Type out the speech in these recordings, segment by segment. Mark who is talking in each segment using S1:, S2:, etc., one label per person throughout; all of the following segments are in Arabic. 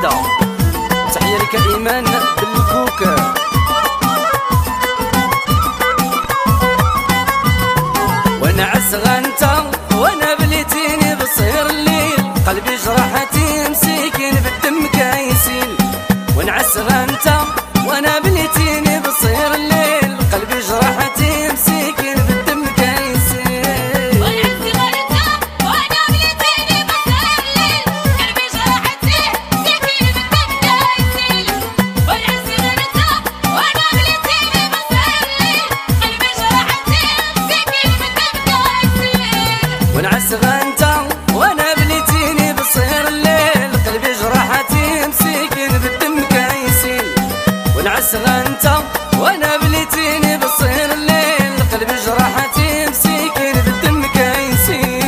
S1: الوحدة. تحية لك إيمان بالكوكا. وانا عزغة انت وانا بليتيني بصير الليل، قلبي جرحتي مسكين بالدم كايسين. وانا عزغة انت وانا بليتيني بصير الليل، قلبي جرحتي مسكين بالدم كايسين. ونعسغة انت وانا بليتيني بصير الليل، قلبي جرحتي مسكين بالدم كايسين. ونعسغة انت وانا بليتيني بصير الليل، قلبي جرحتي مسكين بالدم كايسين.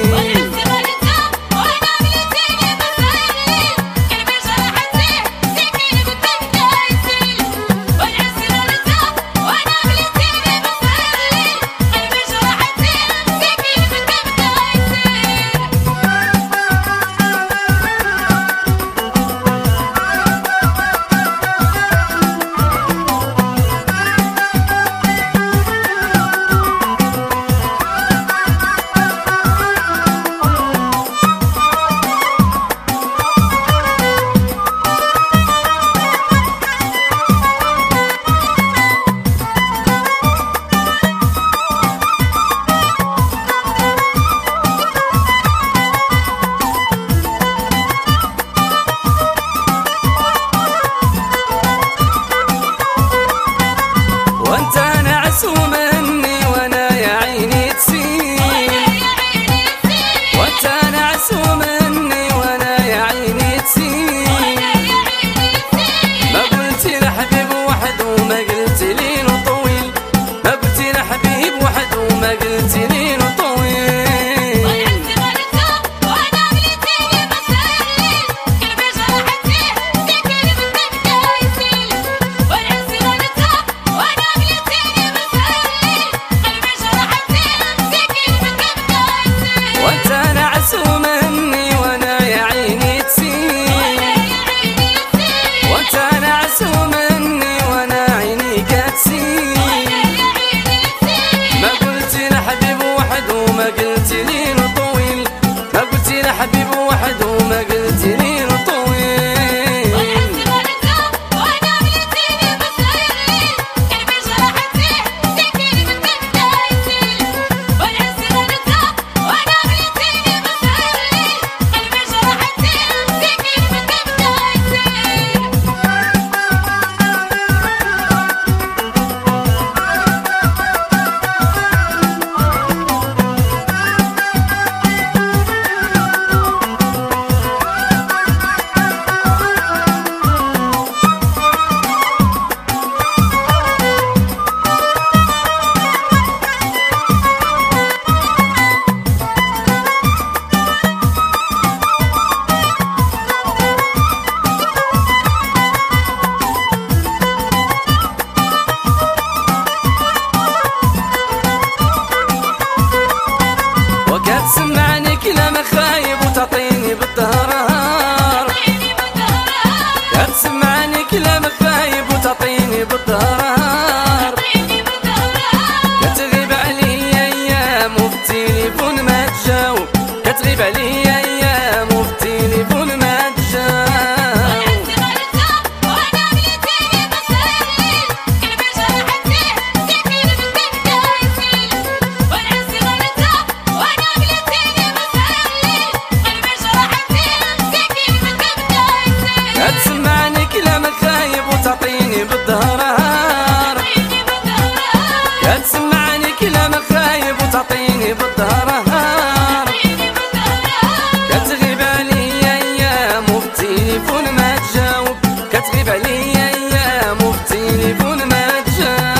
S1: وانت نعس مني وانا يا عيني تسيل، وانت نعس مني وانا يا عيني تسيل. ما قلتي لحبيب واحد وما قلتي لي له طويل، ما قلتي لحبيب واحد وما قلتي لي له طويل. وانت نعس مني وانا يا عيني تسيل، وانت نعس مني وانا عينيك تسيل. ما قلتي لحبيب واحد وما قلتي لي له طويل، ما قلتي لحبيب واحد وما قلتي لي له طويل. كتسمعني كلام خايب وتعطيني بالدهر، كتسمعني كلام خايب وتعطيني بالدهر. كتغيب عليا ايام وفي التليفون ما تجاوب، كتغيب عليا ايام وفي التليفون ما تجاوب. كتسمعني كلام خايب وتعطيني بالدهر، كتسمعني كلام خايب وتعطيني بالدهر. كتغيب عليا ايام وفي التليفون ما تجاوب، كتغيب عليا ايام وفي التليفون ما تجاوب.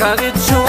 S1: كاغي تشوف